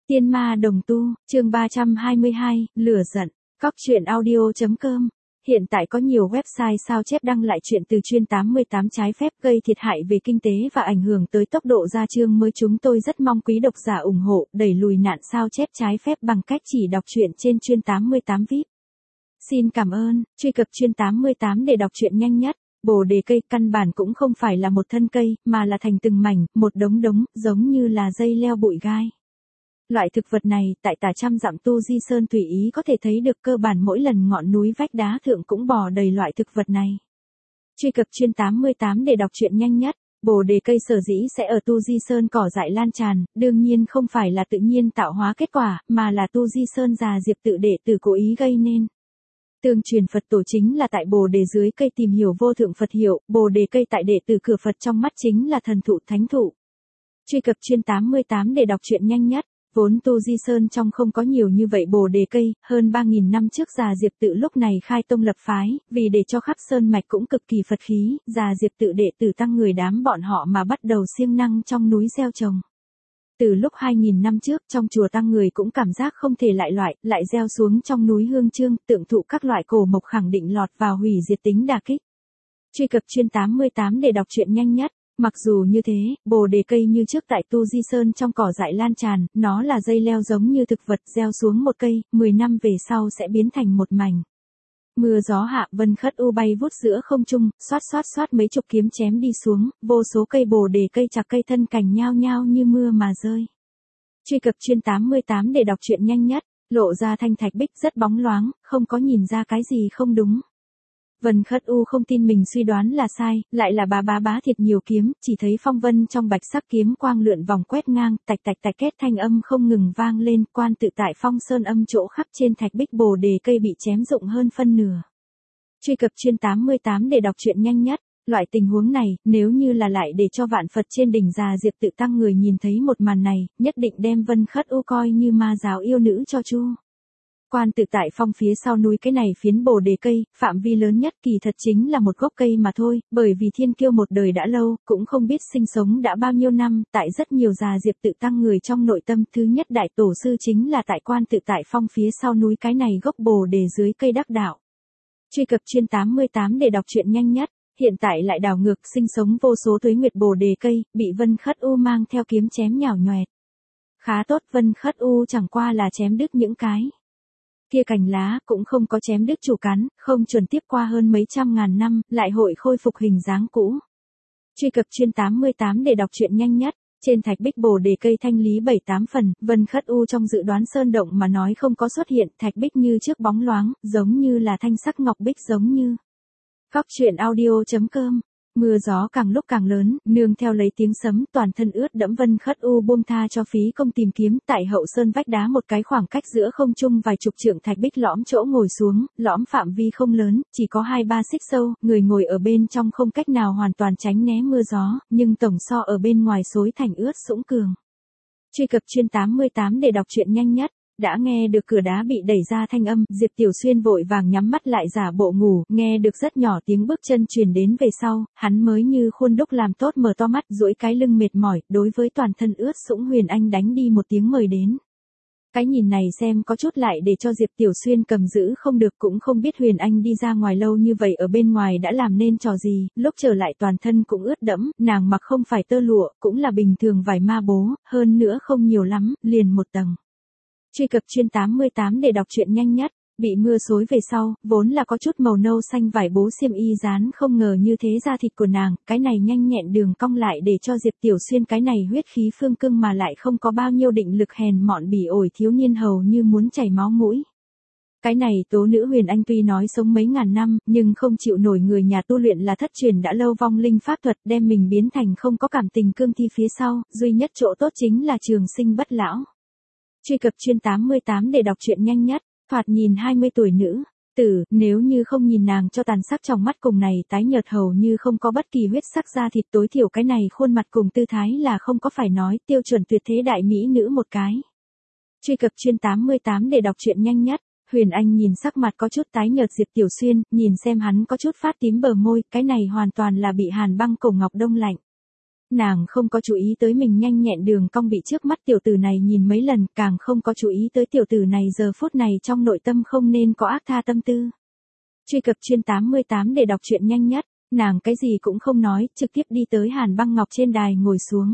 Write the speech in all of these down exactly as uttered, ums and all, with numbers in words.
Tiên ma đồng tu, chương ba trăm hai mươi hai, lửa giận. Cóc truyện audio chấm com. Hiện tại có nhiều website sao chép đăng lại chuyện từ chuyên tám mươi tám trái phép gây thiệt hại về kinh tế và ảnh hưởng tới tốc độ ra chương mới. Chúng tôi rất mong quý độc giả ủng hộ đẩy lùi nạn sao chép trái phép bằng cách chỉ đọc truyện trên chuyên tám mươi tám vê i pê. Xin cảm ơn, truy cập chuyên tám mươi tám để đọc truyện nhanh nhất. Bồ đề cây căn bản cũng không phải là một thân cây, mà là thành từng mảnh, một đống đống, giống như là dây leo bụi gai. Loại thực vật này, tại tả trăm dặm Tu Di Sơn tùy ý có thể thấy được, cơ bản mỗi lần ngọn núi vách đá thượng cũng bò đầy loại thực vật này. Truy cập chuyên tám mươi tám để đọc truyện nhanh nhất. Bồ đề cây sở dĩ sẽ ở Tu Di Sơn cỏ dại lan tràn, đương nhiên không phải là tự nhiên tạo hóa kết quả, mà là Tu Di Sơn già diệp tự đệ tử cố ý gây nên. Tương truyền Phật tổ chính là tại bồ đề dưới cây tìm hiểu vô thượng Phật hiệu, bồ đề cây tại đệ tử cửa Phật trong mắt chính là thần thụ thánh thụ. Truy cập chuyên tám mươi tám để đọc truyện nhanh nhất. Vốn Tu Di Sơn trong không có nhiều như vậy bồ đề cây, hơn ba nghìn năm trước già diệp tự lúc này khai tông lập phái, vì để cho khắp sơn mạch cũng cực kỳ Phật khí, già diệp tự đệ tử tăng người đám bọn họ mà bắt đầu siêng năng trong núi gieo trồng. Từ lúc hai nghìn năm trước trong chùa tăng người cũng cảm giác không thể lại loại, lại gieo xuống trong núi hương chương, tượng thụ các loại cổ mộc khẳng định lọt vào hủy diệt tính đả kích. Truy cập chuyên tám mươi tám để đọc truyện nhanh nhất. Mặc dù như thế, bồ đề cây như trước tại Tu Di Sơn trong cỏ dại lan tràn, nó là dây leo giống như thực vật gieo xuống một cây, mười năm về sau sẽ biến thành một mảnh. Mưa gió hạ, vân khất u bay vút giữa không trung, xoát xoát xoát mấy chục kiếm chém đi xuống, vô số cây bồ đề cây chặt cây thân cành nhao nhao như mưa mà rơi. Truy cập chuyên tám mươi tám để đọc truyện nhanh nhất. Lộ ra thanh thạch bích rất bóng loáng, không có nhìn ra cái gì không đúng. Vân Khất U không tin mình suy đoán là sai, lại là bá bá bá thiệt nhiều kiếm, chỉ thấy phong vân trong bạch sắc kiếm quang lượn vòng quét ngang, tạch tạch tạch kết thanh âm không ngừng vang lên, quan tự tại phong sơn âm chỗ khắc trên thạch bích bồ đề cây bị chém rụng hơn phân nửa. Truy cập chuyên tám mươi tám để đọc truyện nhanh nhất. Loại tình huống này, nếu như là lại để cho vạn Phật trên đỉnh già diệp tự tăng người nhìn thấy một màn này, nhất định đem Vân Khất U coi như ma giáo yêu nữ cho chu. Quan tự tại phong phía sau núi cái này phiến bồ đề cây, phạm vi lớn nhất kỳ thật chính là một gốc cây mà thôi, bởi vì thiên kiêu một đời đã lâu, cũng không biết sinh sống đã bao nhiêu năm, tại rất nhiều già diệp tự tăng người trong nội tâm, thứ nhất đại tổ sư chính là tại quan tự tại phong phía sau núi cái này gốc bồ đề dưới cây đắc đạo. Truy cập chuyên tám mươi tám để đọc truyện nhanh nhất. Hiện tại lại đảo ngược, sinh sống vô số tuế nguyệt bồ đề cây, bị Vân Khất U mang theo kiếm chém nhào nhoẹt. Khá tốt, Vân Khất U chẳng qua là chém đứt những cái kia cành lá, cũng không có chém đứt chủ cắn, không chuẩn tiếp qua hơn mấy trăm ngàn năm, lại hội khôi phục hình dáng cũ. Truy cập chuyên tám mươi tám để đọc truyện nhanh nhất. Trên thạch bích bồ đề cây thanh lý bảy tám phần, Vân Khất U trong dự đoán sơn động mà nói không có xuất hiện, thạch bích như trước bóng loáng, giống như là thanh sắc ngọc bích giống như. Cóc truyện audio chấm com. Mưa gió càng lúc càng lớn, nương theo lấy tiếng sấm, toàn thân ướt đẫm Vân Khất U buông tha cho phí công tìm kiếm, tại hậu sơn vách đá một cái khoảng cách giữa không trung vài chục trượng thạch bích lõm chỗ ngồi xuống, lõm phạm vi không lớn, chỉ có hai ba xích sâu, người ngồi ở bên trong không cách nào hoàn toàn tránh né mưa gió, nhưng tổng so ở bên ngoài xối thành ướt sũng cường. Truy cập chuyên tám mươi tám để đọc truyện nhanh nhất. Đã nghe được cửa đá bị đẩy ra thanh âm, Diệp Tiểu Xuyên vội vàng nhắm mắt lại giả bộ ngủ, nghe được rất nhỏ tiếng bước chân truyền đến về sau, hắn mới như khuôn đúc làm tốt mở to mắt, duỗi cái lưng mệt mỏi, đối với toàn thân ướt sũng Huyền Anh đánh đi một tiếng mời đến. Cái nhìn này xem có chút lại để cho Diệp Tiểu Xuyên cầm giữ không được, cũng không biết Huyền Anh đi ra ngoài lâu như vậy ở bên ngoài đã làm nên trò gì, lúc trở lại toàn thân cũng ướt đẫm, nàng mặc không phải tơ lụa, cũng là bình thường vải ma bố, hơn nữa không nhiều lắm, liền một tầng. Truy cập chuyên tám mươi tám để đọc truyện nhanh nhất. Bị mưa xối về sau, vốn là có chút màu nâu xanh vải bố xiêm y dán, không ngờ như thế da thịt của nàng, cái này nhanh nhẹn đường cong lại để cho Diệp Tiểu Xuyên cái này huyết khí phương cương mà lại không có bao nhiêu định lực hèn mọn bỉ ổi thiếu niên hầu như muốn chảy máu mũi. Cái này tố nữ Huyền Anh tuy nói sống mấy ngàn năm, nhưng không chịu nổi người nhà tu luyện là thất truyền đã lâu vong linh pháp thuật đem mình biến thành không có cảm tình cương thi phía sau, duy nhất chỗ tốt chính là trường sinh bất lão. Truy cập chuyên tám mươi tám để đọc truyện nhanh nhất. Thoạt nhìn hai mươi tuổi nữ tử, nếu như không nhìn nàng cho tàn sắc trong mắt cùng này tái nhợt hầu như không có bất kỳ huyết sắc da thịt, tối thiểu cái này khuôn mặt cùng tư thái là không có phải nói, tiêu chuẩn tuyệt thế đại mỹ nữ một cái. Truy cập chuyên tám mươi tám để đọc truyện nhanh nhất. Huyền Anh nhìn sắc mặt có chút tái nhợt Diệp Tiểu Xuyên, nhìn xem hắn có chút phát tím bờ môi, cái này hoàn toàn là bị hàn băng cổ ngọc đông lạnh. Nàng không có chú ý tới mình nhanh nhẹn đường cong bị trước mắt tiểu tử này nhìn mấy lần, càng không có chú ý tới tiểu tử này giờ phút này trong nội tâm không nên có ác tha tâm tư. Truy cập chuyên tám mươi tám để đọc truyện nhanh nhất, nàng cái gì cũng không nói, trực tiếp đi tới Hàn Băng Ngọc trên đài ngồi xuống.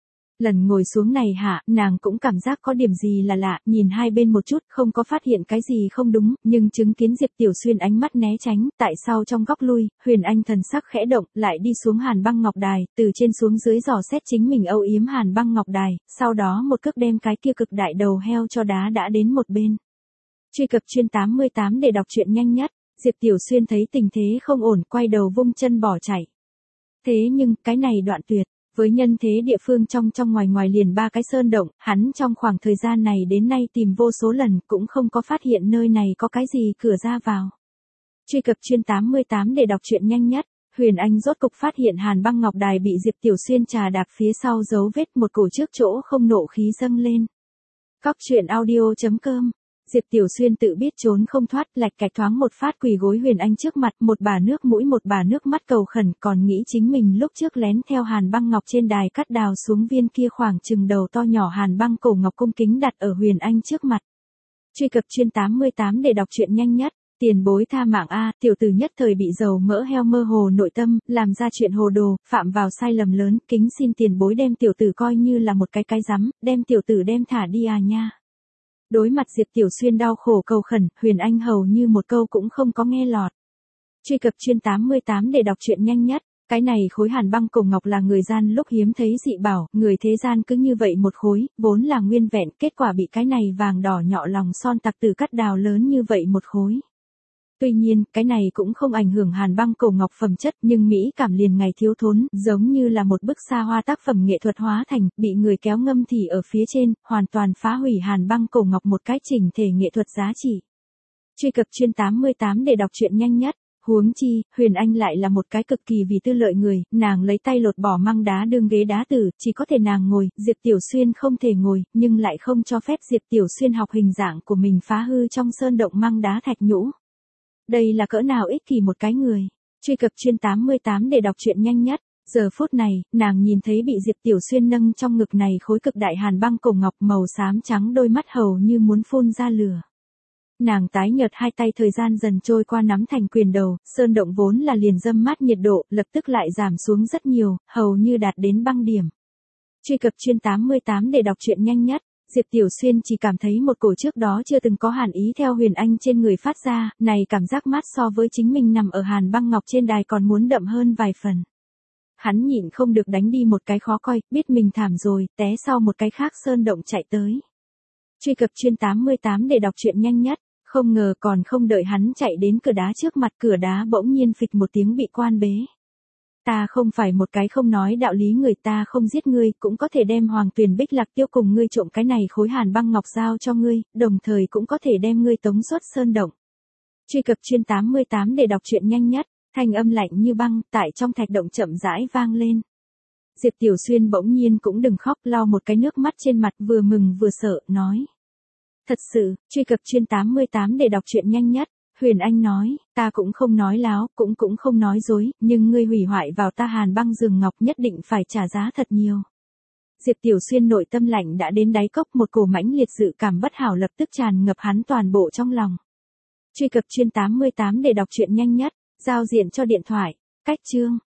Lần ngồi xuống này hạ, nàng cũng cảm giác có điểm gì là lạ, nhìn hai bên một chút, không có phát hiện cái gì không đúng, nhưng chứng kiến Diệp Tiểu Xuyên ánh mắt né tránh, tại sau trong góc lui, Huyền Anh thần sắc khẽ động, lại đi xuống Hàn Băng Ngọc đài, từ trên xuống dưới dò xét chính mình âu yếm Hàn Băng Ngọc đài, sau đó một cước đem cái kia cực đại đầu heo cho đá đã đến một bên. Truy cập chuyên tám mươi tám để đọc truyện nhanh nhất, Diệp Tiểu Xuyên thấy tình thế không ổn, quay đầu vung chân bỏ chạy. Thế nhưng, cái này đoạn tuyệt. Với nhân thế địa phương trong trong ngoài ngoài liền ba cái sơn động, hắn trong khoảng thời gian này đến nay tìm vô số lần cũng không có phát hiện nơi này có cái gì cửa ra vào. Truy cập chuyên tám mươi tám để đọc truyện nhanh nhất, Huyền Anh rốt cục phát hiện Hàn Băng Ngọc đài bị Diệp Tiểu Xuyên trà đạp phía sau dấu vết một cổ trước chỗ không nộ khí dâng lên. Cóc truyện audio chấm com. Diệp Tiểu Xuyên tự biết trốn không thoát, lạch cạch thoáng một phát quỳ gối Huyền Anh trước mặt, một bà nước mũi một bà nước mắt cầu khẩn, còn nghĩ chính mình lúc trước lén theo Hàn Băng Ngọc trên đài cắt đào xuống viên kia khoảng chừng đầu to nhỏ Hàn Băng cổ ngọc cung kính đặt ở Huyền Anh trước mặt. Truy cập chuyên tám mươi tám để đọc truyện nhanh nhất, tiền bối tha mạng a, tiểu tử nhất thời bị dầu mỡ heo mơ hồ nội tâm, làm ra chuyện hồ đồ, phạm vào sai lầm lớn, kính xin tiền bối đem tiểu tử coi như là một cái cái rắm, đem tiểu tử đem thả đi à nha. Đối mặt Diệp Tiểu Xuyên đau khổ cầu khẩn, Huyền Anh hầu như một câu cũng không có nghe lọt. Truy cập chuyên tám mươi tám để đọc truyện nhanh nhất, cái này khối Hàn Băng cổ ngọc là người gian lúc hiếm thấy dị bảo, người thế gian cứ như vậy một khối, vốn là nguyên vẹn, kết quả bị cái này vàng đỏ nhọ lòng son tặc tử cắt đào lớn như vậy một khối. Tuy nhiên, cái này cũng không ảnh hưởng Hàn Băng cổ ngọc phẩm chất, nhưng mỹ cảm liền ngày thiếu thốn, giống như là một bức xa hoa tác phẩm nghệ thuật hóa thành, bị người kéo ngâm thì ở phía trên, hoàn toàn phá hủy Hàn Băng cổ ngọc một cái chỉnh thể nghệ thuật giá trị. Truy cập chuyên tám mươi tám để đọc truyện nhanh nhất, huống chi, Huyền Anh lại là một cái cực kỳ vì tư lợi người, nàng lấy tay lột bỏ măng đá đương ghế đá tử, chỉ có thể nàng ngồi, Diệp Tiểu Xuyên không thể ngồi, nhưng lại không cho phép Diệp Tiểu Xuyên học hình dạng của mình phá hư trong sơn động măng đá thạch nhũ. Đây là cỡ nào ích kỷ một cái người. Truy cập chuyên tám mươi tám để đọc truyện nhanh nhất, giờ phút này, nàng nhìn thấy bị Diệp Tiểu Xuyên nâng trong ngực này khối cực đại Hàn Băng cổ ngọc màu xám trắng, đôi mắt hầu như muốn phun ra lửa. Nàng tái nhợt hai tay thời gian dần trôi qua nắm thành quyền đầu, sơn động vốn là liền dâm mát nhiệt độ, lập tức lại giảm xuống rất nhiều, hầu như đạt đến băng điểm. Truy cập chuyên tám mươi tám để đọc truyện nhanh nhất, Diệp Tiểu Xuyên chỉ cảm thấy một cổ trước đó chưa từng có hàn ý theo Huyền Anh trên người phát ra, này cảm giác mát so với chính mình nằm ở Hàn Băng Ngọc trên đài còn muốn đậm hơn vài phần. Hắn nhịn không được đánh đi một cái khó coi, biết mình thảm rồi, té sau một cái khác sơn động chạy tới. Truy cập chuyên tám mươi tám để đọc truyện nhanh nhất, không ngờ còn không đợi hắn chạy đến cửa đá trước mặt, cửa đá bỗng nhiên phịch một tiếng bị quan bế. Ta không phải một cái không nói đạo lý người, ta không giết ngươi, cũng có thể đem Hoàng Tuyền Bích Lạc Tiêu cùng ngươi trộm cái này khối Hàn Băng Ngọc giao cho ngươi, đồng thời cũng có thể đem ngươi tống xuất sơn động. Truy cập chuyên tám mươi tám để đọc truyện nhanh nhất, thanh âm lạnh như băng, tại trong thạch động chậm rãi vang lên. Diệp Tiểu Xuyên bỗng nhiên cũng đừng khóc, lau một cái nước mắt trên mặt, vừa mừng vừa sợ, nói. Thật sự, truy cập chuyên tám mươi tám để đọc truyện nhanh nhất. Huyền Anh nói, ta cũng không nói láo, cũng cũng không nói dối, nhưng ngươi hủy hoại vào ta Hàn Băng giường ngọc nhất định phải trả giá thật nhiều. Diệp Tiểu Xuyên nội tâm lạnh đã đến đáy cốc, một cổ mãnh liệt dự cảm bất hảo lập tức tràn ngập hắn toàn bộ trong lòng. Truy cập chuyên tám mươi tám để đọc truyện nhanh nhất, giao diện cho điện thoại, cách chương.